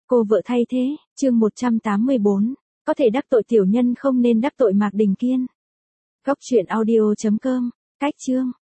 Cô vợ thay thế, chương 184. Có thể đắc tội tiểu nhân không nên đắc tội Mạc Đình Kiên. Góc truyện audio.com. Cách chương.